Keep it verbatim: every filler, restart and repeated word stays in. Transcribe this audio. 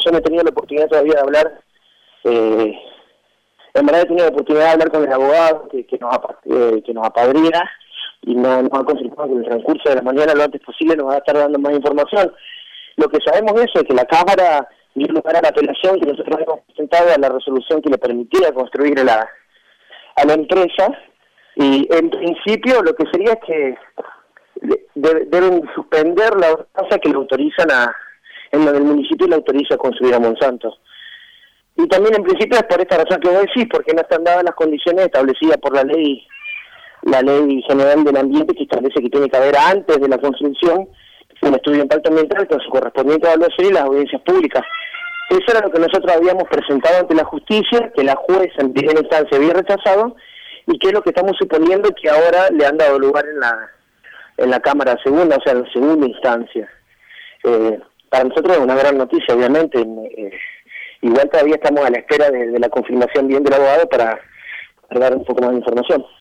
yo no he tenido la oportunidad todavía de hablar, eh, en verdad he tenido la oportunidad de hablar con el abogado que, que, nos, apa, eh, que nos apadrina, y no, nos ha confirmado que en el transcurso de la mañana lo antes posible nos va a estar dando más información. Lo que sabemos es eso, que la Cámara dio lugar a la apelación que nosotros hemos presentado a la resolución que le permitía construir a la, a la empresa, y en principio lo que sería es que de, deben suspender la ordenanza que le autorizan a, en la del municipio le autoriza a construir a Monsanto. Y también en principio es por esta razón que vos decís, porque no están dadas las condiciones establecidas por la ley la ley general del ambiente, que establece que tiene que haber antes de la construcción un estudio de impacto ambiental con su correspondiente evaluación y las audiencias públicas. Eso era lo que nosotros habíamos presentado ante la justicia, que la jueza en primera instancia había rechazado, y que es lo que estamos suponiendo que ahora le han dado lugar en la en la Cámara Segunda, o sea, en la segunda instancia. Eh, para nosotros es una gran noticia, obviamente. Eh, igual todavía estamos a la espera de, de la confirmación bien del abogado para, para dar un poco más de información.